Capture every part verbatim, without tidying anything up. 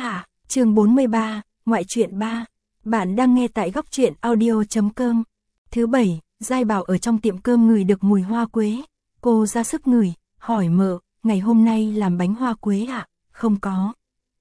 hạ, chương bốn mươi ba, ngoại truyện ba. Bạn đang nghe tại góc truyện audio chấm com. Thứ bảy, Giai Bảo ở trong tiệm cơm ngửi được mùi hoa quế. Cô ra sức ngửi, hỏi mợ, ngày hôm nay làm bánh hoa quế ạ? À? Không có.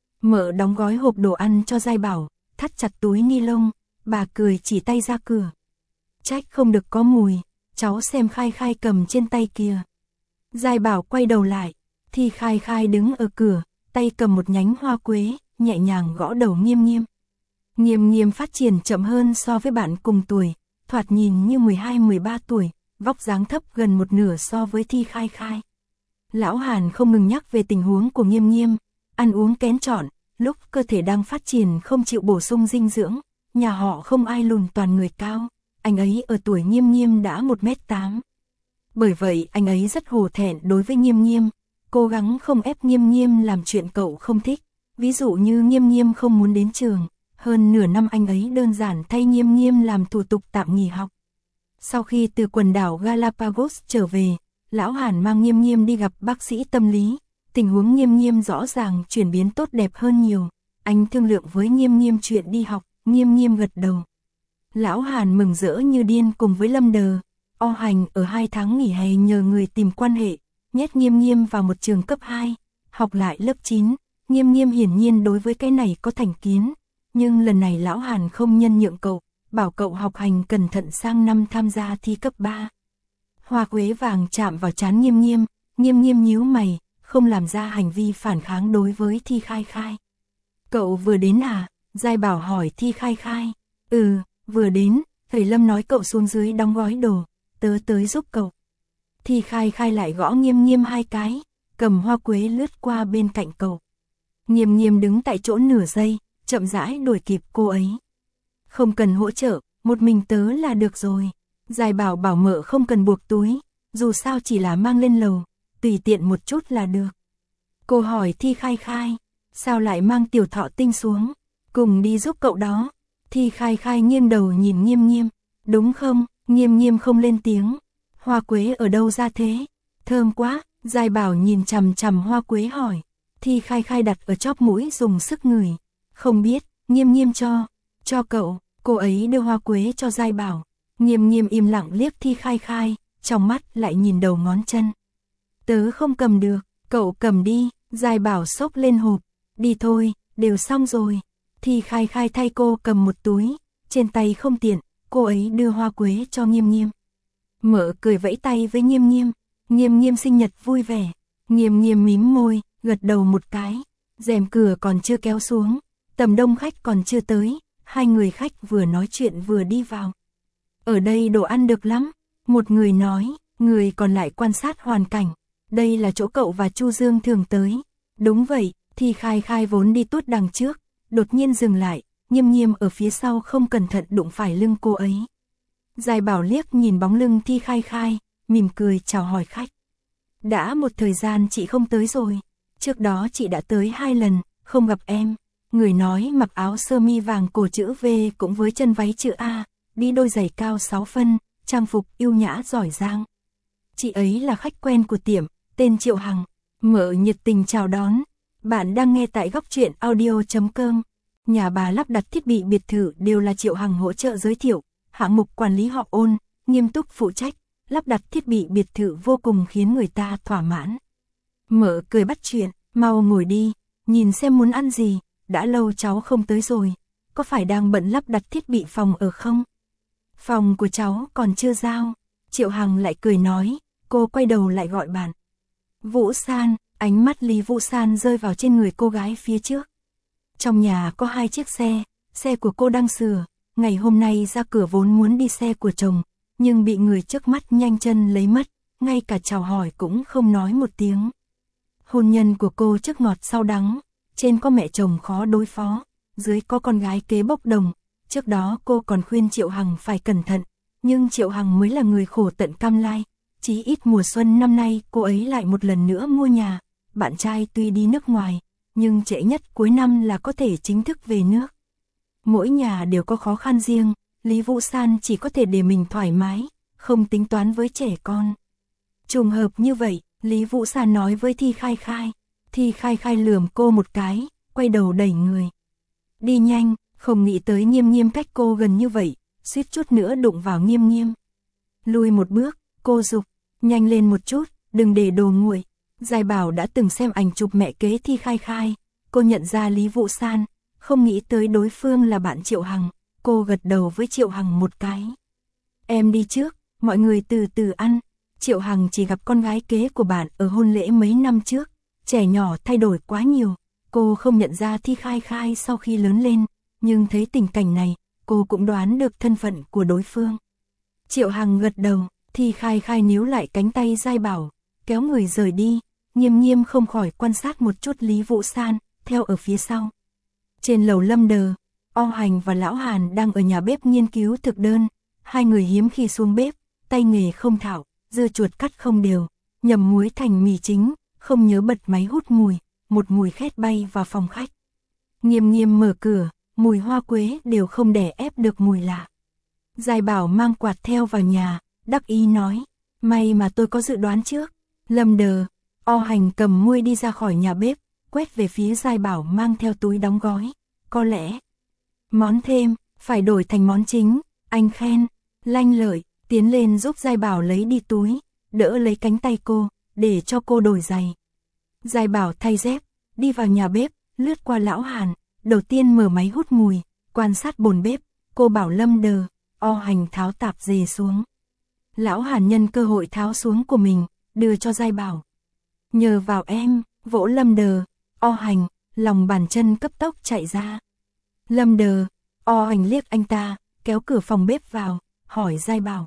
Mợ đóng gói hộp đồ ăn cho Giai Bảo, thắt chặt túi ni lông, bà cười chỉ tay ra cửa. Trách không được có mùi, cháu xem Khai Khai cầm trên tay kìa. Giai Bảo quay đầu lại, thì Khai Khai đứng ở cửa, tay cầm một nhánh hoa quế, nhẹ nhàng gõ đầu Nghiêm Nghiêm. Nghiêm Nghiêm phát triển chậm hơn so với bạn cùng tuổi, thoạt nhìn như mười hai mười ba tuổi, vóc dáng thấp gần một nửa so với Thi Khai Khai. Lão Hàn không ngừng nhắc về tình huống của Nghiêm Nghiêm, ăn uống kén chọn, lúc cơ thể đang phát triển không chịu bổ sung dinh dưỡng, nhà họ không ai lùn toàn người cao, anh ấy ở tuổi Nghiêm Nghiêm đã một mét tám. Bởi vậy anh ấy rất hổ thẹn đối với Nghiêm Nghiêm, cố gắng không ép Nghiêm Nghiêm làm chuyện cậu không thích, ví dụ như Nghiêm Nghiêm không muốn đến trường, hơn nửa năm anh ấy đơn giản thay Nghiêm Nghiêm làm thủ tục tạm nghỉ học. Sau khi từ quần đảo Galapagos trở về, Lão Hàn mang Nghiêm Nghiêm đi gặp bác sĩ tâm lý, tình huống Nghiêm Nghiêm rõ ràng chuyển biến tốt đẹp hơn nhiều, anh thương lượng với Nghiêm Nghiêm chuyện đi học, Nghiêm Nghiêm gật đầu. Lão Hàn mừng rỡ như điên cùng với Lâm Đờ, O Hành ở hai tháng nghỉ hè nhờ người tìm quan hệ, nhét Nghiêm Nghiêm vào một trường cấp hai, học lại lớp chín, Nghiêm Nghiêm hiển nhiên đối với cái này có thành kiến, nhưng lần này Lão Hàn không nhân nhượng cậu, bảo cậu học hành cẩn thận sang năm tham gia thi cấp ba. Hoa quế vàng chạm vào trán Nghiêm Nghiêm, Nghiêm Nghiêm nhíu mày, không làm ra hành vi phản kháng đối với Thi Khai Khai. Cậu vừa đến à? Giai Bảo hỏi Thi Khai Khai. Ừ, vừa đến, thầy Lâm nói cậu xuống dưới đóng gói đồ, tớ tới giúp cậu. Thi Khai Khai lại gõ Nghiêm Nghiêm hai cái, cầm hoa quế lướt qua bên cạnh cậu. Nghiêm Nghiêm đứng tại chỗ nửa giây, chậm rãi đuổi kịp cô ấy. Không cần hỗ trợ, một mình tớ là được rồi. Giai Bảo bảo mợ không cần buộc túi, dù sao chỉ là mang lên lầu, tùy tiện một chút là được. Cô hỏi Thi Khai Khai, sao lại mang Tiểu Thọ Tinh xuống, cùng đi giúp cậu đó. Thi Khai Khai nghiêng đầu nhìn Nghiêm Nghiêm, đúng không? Nghiêm Nghiêm không lên tiếng. Hoa quế ở đâu ra thế? Thơm quá. Giai Bảo nhìn chằm chằm hoa quế hỏi. Thi Khai Khai đặt ở chóp mũi dùng sức ngửi. Không biết. Nghiêm Nghiêm cho. Cho cậu. Cô ấy đưa hoa quế cho Giai Bảo. Nghiêm Nghiêm im lặng liếc Thi Khai Khai, trong mắt lại nhìn đầu ngón chân. Tớ không cầm được. Cậu cầm đi. Giai Bảo xốc lên hộp. Đi thôi, đều xong rồi. Thi Khai Khai thay cô cầm một túi, trên tay không tiện, cô ấy đưa hoa quế cho Nghiêm Nghiêm. Mợ cười vẫy tay với Nghiêm Nghiêm, Nghiêm Nghiêm sinh nhật vui vẻ, Nghiêm Nghiêm mím môi, gật đầu một cái, rèm cửa còn chưa kéo xuống, tầm đông khách còn chưa tới, hai người khách vừa nói chuyện vừa đi vào. Ở đây đồ ăn được lắm, một người nói, người còn lại quan sát hoàn cảnh, đây là chỗ cậu và Chu Dương thường tới. Đúng vậy, Thi Khai Khai vốn đi tuốt đằng trước, đột nhiên dừng lại, Nghiêm Nghiêm ở phía sau không cẩn thận đụng phải lưng cô ấy. Giai Bảo liếc nhìn bóng lưng Thi Khai Khai, mỉm cười chào hỏi khách. Đã một thời gian chị không tới rồi, trước đó chị đã tới hai lần, không gặp em. Người nói mặc áo sơ mi vàng cổ chữ V cũng với chân váy chữ A, đi đôi giày cao sáu phân, trang phục yêu nhã giỏi giang. Chị ấy là khách quen của tiệm, tên Triệu Hằng. Mợ nhiệt tình chào đón. Bạn đang nghe tại góc truyện audio chấm com. Nhà bà lắp đặt thiết bị biệt thự đều là Triệu Hằng hỗ trợ giới thiệu, hạng mục quản lý họ Ôn, nghiêm túc phụ trách, lắp đặt thiết bị biệt thự vô cùng khiến người ta thỏa mãn. Mợ cười bắt chuyện, mau ngồi đi, nhìn xem muốn ăn gì, đã lâu cháu không tới rồi, có phải đang bận lắp đặt thiết bị phòng ở không? Phòng của cháu còn chưa giao. Triệu Hằng lại cười nói, cô quay đầu lại gọi bạn. Vũ San, ánh mắt Lý Vũ San rơi vào trên người cô gái phía trước. Trong nhà có hai chiếc xe, xe của cô đang sửa, ngày hôm nay ra cửa vốn muốn đi xe của chồng, nhưng bị người trước mắt nhanh chân lấy mất, ngay cả chào hỏi cũng không nói một tiếng. Hôn nhân của cô trước ngọt sau đắng, trên có mẹ chồng khó đối phó, dưới có con gái kế bốc đồng, trước đó cô còn khuyên Triệu Hằng phải cẩn thận, nhưng Triệu Hằng mới là người khổ tận cam lai, chí ít mùa xuân năm nay cô ấy lại một lần nữa mua nhà, bạn trai tuy đi nước ngoài, nhưng trễ nhất cuối năm là có thể chính thức về nước. Mỗi nhà đều có khó khăn riêng, Lý Vũ San chỉ có thể để mình thoải mái, không tính toán với trẻ con. Trùng hợp như vậy, Lý Vũ San nói với Thi Khai Khai. Thi Khai Khai lườm cô một cái, quay đầu đẩy người. Đi nhanh, không nghĩ tới Nghiêm Nghiêm cách cô gần như vậy, suýt chút nữa đụng vào Nghiêm Nghiêm. Lùi một bước, cô giục, nhanh lên một chút, đừng để đồ nguội. Giai Bảo đã từng xem ảnh chụp mẹ kế Thi Khai Khai, cô nhận ra Lý Vũ San, không nghĩ tới đối phương là bạn Triệu Hằng, cô gật đầu với Triệu Hằng một cái. Em đi trước, mọi người từ từ ăn. Triệu Hằng chỉ gặp con gái kế của bạn ở hôn lễ mấy năm trước, trẻ nhỏ thay đổi quá nhiều, cô không nhận ra Thi Khai Khai sau khi lớn lên, nhưng thấy tình cảnh này, cô cũng đoán được thân phận của đối phương. Triệu Hằng gật đầu, Thi Khai Khai níu lại cánh tay Giai Bảo, kéo người rời đi, Nghiêm Nghiêm không khỏi quan sát một chút Lý Vũ San, theo ở phía sau. Trên lầu Lâm Đờ, O Hành và Lão Hàn đang ở nhà bếp nghiên cứu thực đơn, hai người hiếm khi xuống bếp, tay nghề không thạo, dưa chuột cắt không đều, nhầm muối thành mì chính, không nhớ bật máy hút mùi, một mùi khét bay vào phòng khách. Nghiêm Nghiêm mở cửa, mùi hoa quế đều không đè ép được mùi lạ. Giai Bảo mang quạt theo vào nhà, đắc ý nói, may mà tôi có dự đoán trước. Lâm Đờ, O Hành cầm muôi đi ra khỏi nhà bếp, quét về phía Giai Bảo mang theo túi đóng gói, có lẽ món thêm, phải đổi thành món chính, anh khen. Lanh Lợi tiến lên giúp Giai Bảo lấy đi túi, đỡ lấy cánh tay cô, để cho cô đổi giày. Giai Bảo thay dép, đi vào nhà bếp, lướt qua Lão Hàn, đầu tiên mở máy hút mùi, quan sát bồn bếp, cô bảo Lâm Đờ, O Hành tháo tạp dề xuống. Lão Hàn nhân cơ hội tháo xuống của mình, đưa cho Giai Bảo. Nhờ vào em, vỗ Lâm Đờ, O Hành, lòng bàn chân cấp tốc chạy ra. Lâm Đờ, O Hành liếc anh ta, kéo cửa phòng bếp vào, hỏi Giai Bảo.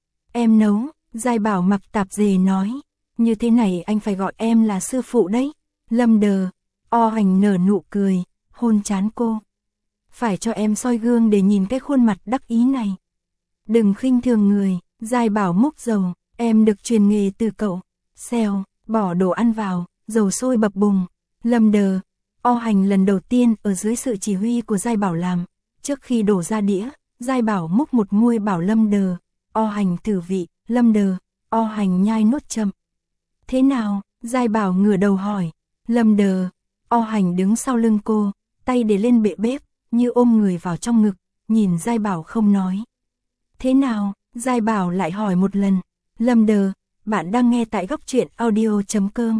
Em nấu, Giai Bảo mặc tạp dề nói, như thế này anh phải gọi em là sư phụ đấy. Lâm Đờ, O Hành nở nụ cười, hôn trán cô. Phải cho em soi gương để nhìn cái khuôn mặt đắc ý này. Đừng khinh thường người, Giai Bảo múc dầu, em được truyền nghề từ cậu. Xèo, bỏ đồ ăn vào, dầu sôi bập bùng. Lâm Đờ, O Hành lần đầu tiên ở dưới sự chỉ huy của Giai Bảo làm. Trước khi đổ ra đĩa, Giai Bảo múc một muôi bảo Lâm Đờ, O Hành thử vị. Lâm Đờ, O Hành nhai nốt chậm. Thế nào? Giai Bảo ngửa đầu hỏi. Lâm Đờ, O Hành đứng sau lưng cô, tay để lên bệ bếp, như ôm người vào trong ngực, nhìn Giai Bảo không nói. Thế nào? Giai Bảo lại hỏi một lần. Lâm Đờ, bạn đang nghe tại góc truyện audio chấm com.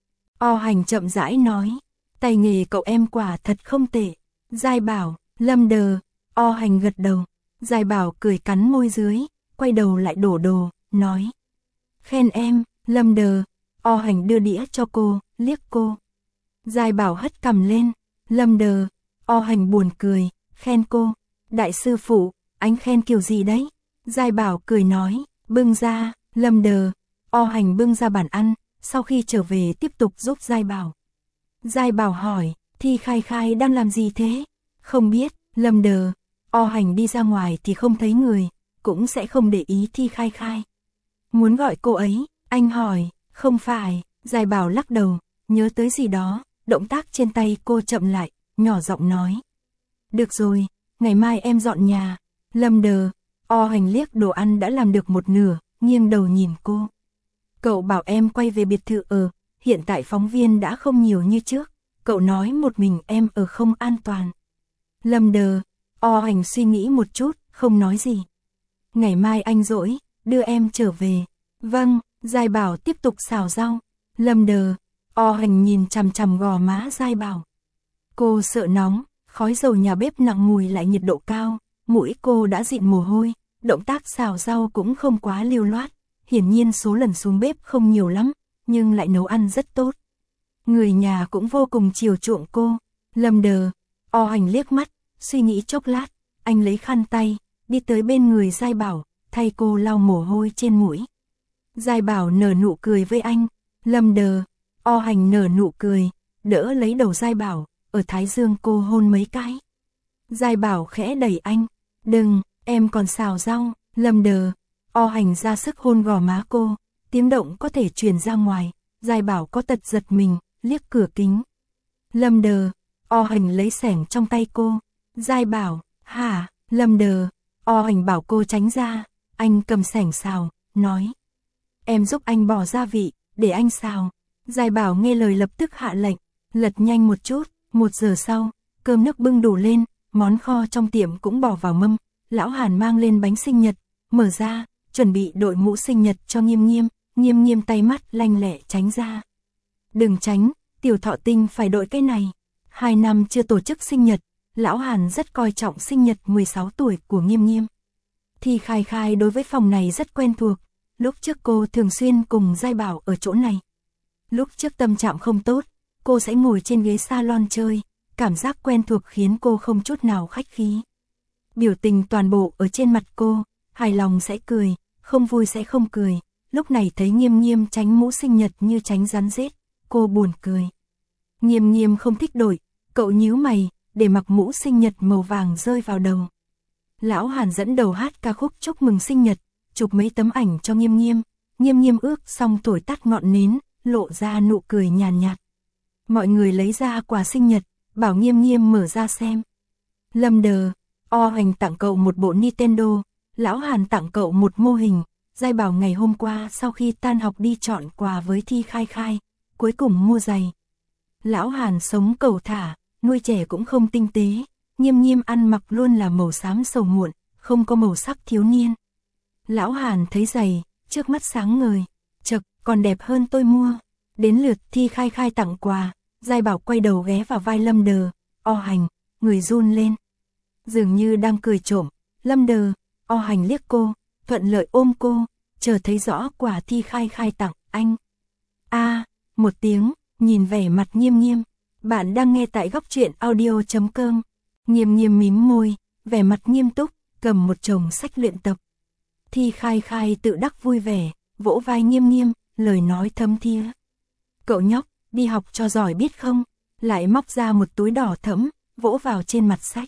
O Hành chậm rãi nói, tay nghề cậu em quả thật không tệ. Giai Bảo, Lâm Đờ, O Hành gật đầu. Giai Bảo cười cắn môi dưới, quay đầu lại đổ đồ, nói. Khen em. Lâm Đờ, O Hành đưa đĩa cho cô, liếc cô. Giai Bảo hất cằm lên. Lâm Đờ, O Hành buồn cười, khen cô. Đại sư phụ, anh khen kiểu gì đấy? Giai Bảo cười nói, bưng ra. Lâm Đờ, O Hành bưng ra bàn ăn, sau khi trở về tiếp tục giúp Giai Bảo. Giai Bảo hỏi, Thi Khai Khai đang làm gì thế? Không biết. Lâm Đờ, O Hành đi ra ngoài thì không thấy người, cũng sẽ không để ý Thi Khai Khai. Muốn gọi cô ấy, anh hỏi, không phải. Giai Bảo lắc đầu, nhớ tới gì đó, động tác trên tay cô chậm lại, nhỏ giọng nói. Được rồi, ngày mai em dọn nhà. Lâm Đờ, O Hành liếc đồ ăn đã làm được một nửa, nghiêng đầu nhìn cô. Cậu bảo em quay về biệt thự ở, hiện tại phóng viên đã không nhiều như trước, cậu nói một mình em ở không an toàn. Lâm Đờ, O Hành suy nghĩ một chút, không nói gì. Ngày mai anh rỗi, đưa em trở về. Vâng. Giai Bảo tiếp tục xào rau. Lâm Đờ, O Hành nhìn chằm chằm gò má Giai Bảo. Cô sợ nóng, khói dầu nhà bếp nặng mùi lại nhiệt độ cao, mũi cô đã dịn mồ hôi, động tác xào rau cũng không quá lưu loát, hiển nhiên số lần xuống bếp không nhiều lắm, nhưng lại nấu ăn rất tốt. Người nhà cũng vô cùng chiều chuộng cô. Lâm Đờ, O Hành liếc mắt, suy nghĩ chốc lát, anh lấy khăn tay, đi tới bên người Giai Bảo, thay cô lau mồ hôi trên mũi. Giai Bảo nở nụ cười với anh. Lâm Đờ, O Hành nở nụ cười, đỡ lấy đầu Giai Bảo, ở thái dương cô hôn mấy cái. Giai Bảo khẽ đẩy anh. Đừng, em còn xào rau. Lâm Đờ, O Hành ra sức hôn gò má cô, tiếng động có thể truyền ra ngoài. Giai Bảo có tật giật mình, liếc cửa kính. Lâm Đờ, O Hành lấy xẻng trong tay cô. Giai Bảo, hả? Lâm Đờ, O Hành bảo cô tránh ra. Anh cầm xẻng xào, nói. Em giúp anh bỏ gia vị, để anh xào. Giai Bảo nghe lời lập tức hạ lệnh, lật nhanh một chút, Một giờ sau, cơm nước bưng đủ lên, món kho trong tiệm cũng bỏ vào mâm, lão Hàn mang lên bánh sinh nhật, mở ra, chuẩn bị đội mũ sinh nhật cho Nghiêm Nghiêm, Nghiêm Nghiêm tay mắt lanh lẹ tránh ra. Đừng tránh, tiểu thọ tinh phải đội cái này. Hai năm chưa tổ chức sinh nhật, lão Hàn rất coi trọng sinh nhật mười sáu tuổi của Nghiêm Nghiêm. Thì Khai Khai đối với phòng này rất quen thuộc, lúc trước cô thường xuyên cùng Giai Bảo ở chỗ này. Lúc trước tâm trạng không tốt, cô sẽ ngồi trên ghế salon chơi, cảm giác quen thuộc khiến cô không chút nào khách khí. Biểu tình toàn bộ ở trên mặt cô, hài lòng sẽ cười, không vui sẽ không cười. Lúc này thấy Nghiêm Nghiêm tránh mũ sinh nhật như tránh rắn rết, cô buồn cười. Nghiêm Nghiêm không thích đổi, cậu nhíu mày, để mặc mũ sinh nhật màu vàng rơi vào đầu. Lão Hàn dẫn đầu hát ca khúc chúc mừng sinh nhật, chụp mấy tấm ảnh cho Nghiêm Nghiêm. Nghiêm Nghiêm ước xong thổi tắt ngọn nến, lộ ra nụ cười nhàn nhạt. Mọi người lấy ra quà sinh nhật, bảo Nghiêm Nghiêm mở ra xem. Lâm Đờ, O Hành tặng cậu một bộ Nintendo, lão Hàn tặng cậu một mô hình. Giai Bảo ngày hôm qua sau khi tan học đi chọn quà với Thi Khai Khai, cuối cùng mua giày. Lão Hàn sống cẩu thả, nuôi trẻ cũng không tinh tế, Nghiêm Nghiêm ăn mặc luôn là màu xám sầu muộn, không có màu sắc thiếu niên. Lão Hàn thấy giày, trước mắt sáng ngời, chậc, còn đẹp hơn tôi mua. Đến lượt Thi Khai Khai tặng quà, Giai Bảo quay đầu ghé vào vai Lâm Đờ, O Hành, người run lên. Dường như đang cười trộm, Lâm Đờ, O Hành liếc cô, thuận lợi ôm cô, chờ thấy rõ quà Thi Khai Khai tặng, anh. A, à, một tiếng, nhìn vẻ mặt Nghiêm Nghiêm. Bạn đang nghe tại góc truyện audio chấm com. Nghiêm Nghiêm mím môi, vẻ mặt nghiêm túc, cầm một chồng sách luyện tập. Thi Khai Khai tự đắc vui vẻ, vỗ vai Nghiêm Nghiêm, lời nói thấm thía. Cậu nhóc, đi học cho giỏi biết không? Lại móc ra một túi đỏ thẫm, vỗ vào trên mặt sách.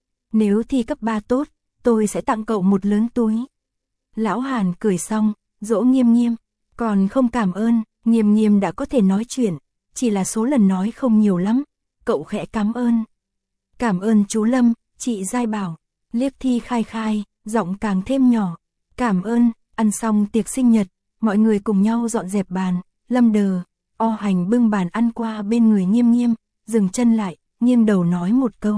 Nếu thi cấp ba tốt, tôi sẽ tặng cậu một lớn túi. Lão Hàn cười xong, dỗ Nghiêm Nghiêm, còn không cảm ơn. Nghiêm Nghiêm đã có thể nói chuyện, chỉ là số lần nói không nhiều lắm. Cậu khẽ cảm ơn. Cảm ơn chú Lâm, chị Giai Bảo. Liếc Thi Khai Khai, giọng càng thêm nhỏ. Cảm ơn. Ăn xong tiệc sinh nhật, mọi người cùng nhau dọn dẹp bàn. Lâm Đờ, O Hành bưng bàn ăn qua bên người Nghiêm Nghiêm, dừng chân lại, nghiêng đầu nói một câu.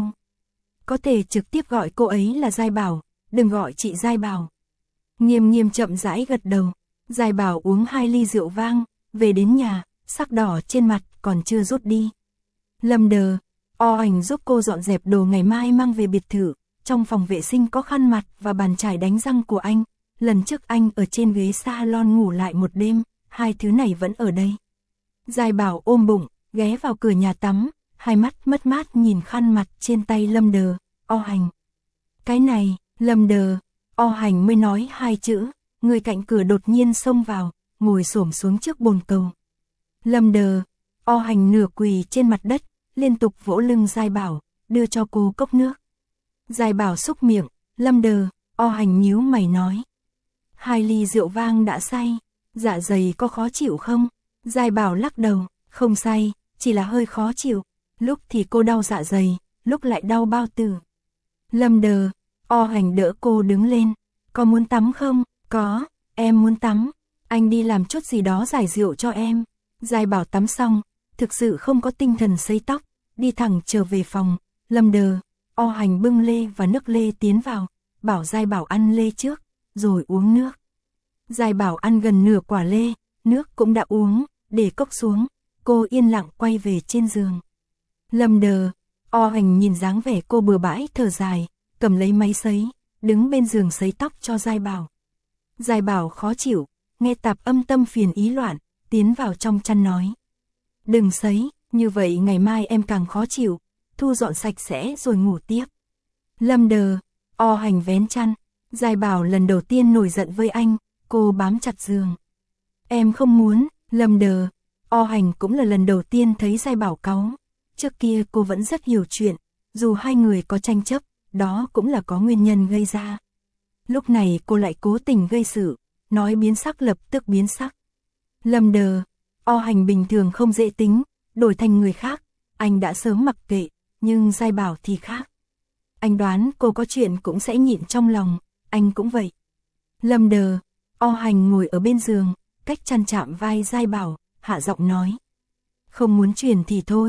Có thể trực tiếp gọi cô ấy là Giai Bảo, đừng gọi chị Giai Bảo. Nghiêm Nghiêm chậm rãi gật đầu. Giai Bảo uống hai ly rượu vang, về đến nhà, sắc đỏ trên mặt còn chưa rút đi. Lâm Đờ, O Hành giúp cô dọn dẹp đồ ngày mai mang về biệt thự. Trong phòng vệ sinh có khăn mặt và bàn chải đánh răng của anh. Lần trước anh ở trên ghế salon ngủ lại một đêm, hai thứ này vẫn ở đây. Giai Bảo ôm bụng, ghé vào cửa nhà tắm, hai mắt mất mát nhìn khăn mặt trên tay Lâm Đờ, O Hành. Cái này, Lâm Đờ, O Hành mới nói hai chữ, người cạnh cửa đột nhiên xông vào, ngồi xổm xuống trước bồn cầu. Lâm Đờ, O Hành nửa quỳ trên mặt đất, liên tục vỗ lưng Giai Bảo, đưa cho cô cốc nước. Giai Bảo xúc miệng, Lâm Đờ, O Hành nhíu mày nói. Hai ly rượu vang đã say, dạ dày có khó chịu không? Giai Bảo lắc đầu, không say, chỉ là hơi khó chịu. Lúc thì cô đau dạ dày, lúc lại đau bao tử. Lâm Đờ, O Hành đỡ cô đứng lên. Có muốn tắm không? Có, em muốn tắm. Anh đi làm chút gì đó giải rượu cho em. Giai Bảo tắm xong, thực sự không có tinh thần sấy tóc, đi thẳng trở về phòng. Lâm Đờ, O Hành bưng lê và nước lê tiến vào, bảo Giai Bảo ăn lê trước, rồi uống nước. Giai Bảo ăn gần nửa quả lê, nước cũng đã uống, để cốc xuống, cô yên lặng quay về trên giường. Lâm Đờ, O Hành nhìn dáng vẻ cô bừa bãi thở dài, cầm lấy máy sấy, đứng bên giường sấy tóc cho Giai Bảo. Giai Bảo khó chịu, nghe tạp âm tâm phiền ý loạn, tiến vào trong chăn nói. Đừng sấy, như vậy ngày mai em càng khó chịu, thu dọn sạch sẽ rồi ngủ tiếp. Lâm Đờ, O Hành vén chăn, Giai Bảo lần đầu tiên nổi giận với anh, cô bám chặt giường. Em không muốn. Lâm Đờ, O Hành cũng là lần đầu tiên thấy Giai Bảo cáu. Trước kia cô vẫn rất hiểu chuyện, dù hai người có tranh chấp, đó cũng là có nguyên nhân gây ra. Lúc này cô lại cố tình gây sự, nói biến sắc lập tức biến sắc. Lâm Đờ, O Hành bình thường không dễ tính, đổi thành người khác, anh đã sớm mặc kệ, nhưng Giai Bảo thì khác. Anh đoán cô có chuyện cũng sẽ nhịn trong lòng, anh cũng vậy. Lâm Đờ, O Hành ngồi ở bên giường, cách chăn chạm vai Giai Bảo, hạ giọng nói. Không muốn chuyển thì thôi,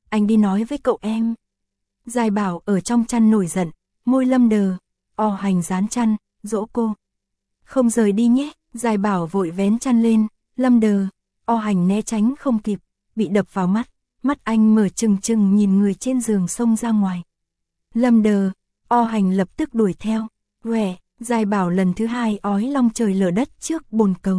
anh đi nói với cậu em. Giai Bảo ở trong chăn nổi giận, môi Lâm Đờ, O Hành dán chăn, dỗ cô. Không rời đi nhé, Giai Bảo vội vén chăn lên, Lâm Đờ, O Hành né tránh không kịp, bị đập vào mắt, mắt anh mở trừng trừng nhìn người trên giường xông ra ngoài. Lâm Đờ, O Hành lập tức đuổi theo, quẻ, Giai Bảo lần thứ hai ói long trời lở đất trước bồn cầu.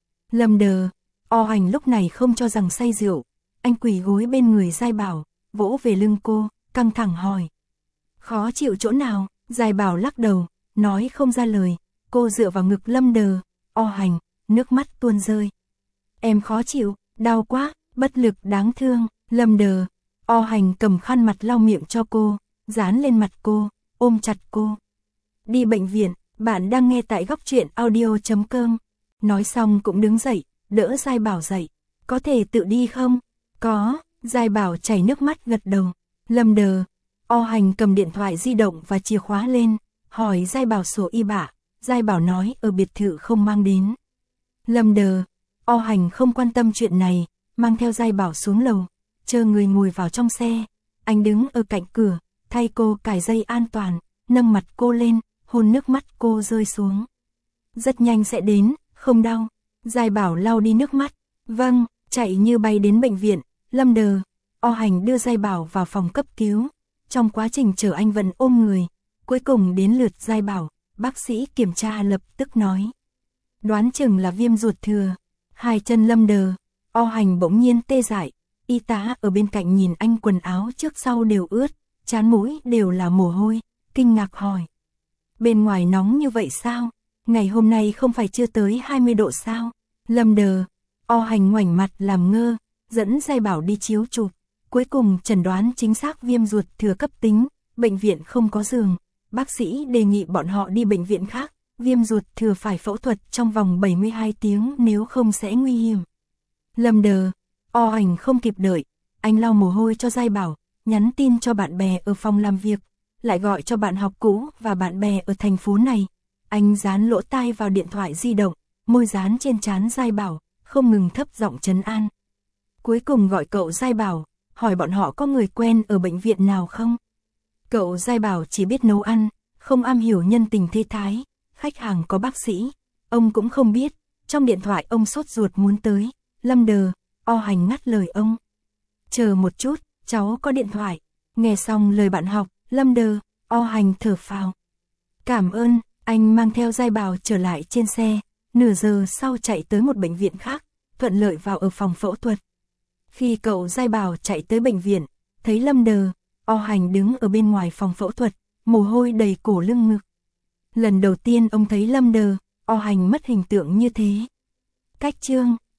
Lâm Đờ, O Hành lúc này không cho rằng say rượu, anh quỳ gối bên người Giai Bảo, vỗ về lưng cô, căng thẳng hỏi. Khó chịu chỗ nào? Giai Bảo lắc đầu, nói không ra lời, cô dựa vào ngực Lâm Đờ, O Hành, nước mắt tuôn rơi. Em khó chịu, đau quá, bất lực đáng thương, Lâm Đờ, O Hành cầm khăn mặt lau miệng cho cô, dán lên mặt cô, ôm chặt cô. Đi bệnh viện, bạn đang nghe tại góc truyện audio chấm com. Nói xong cũng đứng dậy, đỡ Giai Bảo dậy. Có thể tự đi không? Có, Giai Bảo chảy nước mắt gật đầu. Lâm Đờ, O Hành cầm điện thoại di động và chìa khóa lên, hỏi Giai Bảo sổ y bạ. Giai Bảo nói ở biệt thự không mang đến. Lâm Đờ, O Hành không quan tâm chuyện này, mang theo Giai Bảo xuống lầu, chờ người ngồi vào trong xe. Anh đứng ở cạnh cửa, thay cô cài dây an toàn, nâng mặt cô lên, hôn nước mắt cô rơi xuống. Rất nhanh sẽ đến, không đau. Giai Bảo lau đi nước mắt. Vâng, chạy như bay đến bệnh viện. Lâm Đờ, O Hành đưa Giai Bảo vào phòng cấp cứu. Trong quá trình chờ anh vẫn ôm người. Cuối cùng đến lượt Giai Bảo, bác sĩ kiểm tra lập tức nói. Đoán chừng là viêm ruột thừa. Hai chân Lâm Đờ, O Hành bỗng nhiên tê dại. Y tá ở bên cạnh nhìn anh quần áo trước sau đều ướt, trán mũi đều là mồ hôi, kinh ngạc hỏi. Bên ngoài nóng như vậy sao? Ngày hôm nay không phải chưa tới hai mươi độ sao? Lâm Đờ, O Hành ngoảnh mặt làm ngơ, dẫn Giai Bảo đi chiếu chụp. Cuối cùng chẩn đoán chính xác viêm ruột thừa cấp tính, bệnh viện không có giường. Bác sĩ đề nghị bọn họ đi bệnh viện khác, viêm ruột thừa phải phẫu thuật trong vòng bảy mươi hai tiếng nếu không sẽ nguy hiểm. Lâm Đờ, O Hành không kịp đợi, anh lau mồ hôi cho Giai Bảo, nhắn tin cho bạn bè ở phòng làm việc, lại gọi cho bạn học cũ và bạn bè ở thành phố này. Anh dán lỗ tai vào điện thoại di động, môi dán trên trán Giai Bảo, không ngừng thấp giọng trấn an. Cuối cùng gọi cậu Giai Bảo, hỏi bọn họ có người quen ở bệnh viện nào không? Cậu Giai Bảo chỉ biết nấu ăn, không am hiểu nhân tình thế thái, khách hàng có bác sĩ, ông cũng không biết. Trong điện thoại ông sốt ruột muốn tới. Lâm Đờ, O Hành ngắt lời ông. Chờ một chút, cháu có điện thoại. Nghe xong lời bạn học, Lâm Đờ, O Hành thở phào. Cảm ơn, anh mang theo Giai Bảo trở lại trên xe, nửa giờ sau chạy tới một bệnh viện khác, thuận lợi vào ở phòng phẫu thuật. Khi cậu Giai Bảo chạy tới bệnh viện, thấy Lâm Đờ, O Hành đứng ở bên ngoài phòng phẫu thuật, mồ hôi đầy cổ lưng ngực. Lần đầu tiên ông thấy Lâm Đờ, O Hành mất hình tượng như thế. Cách chương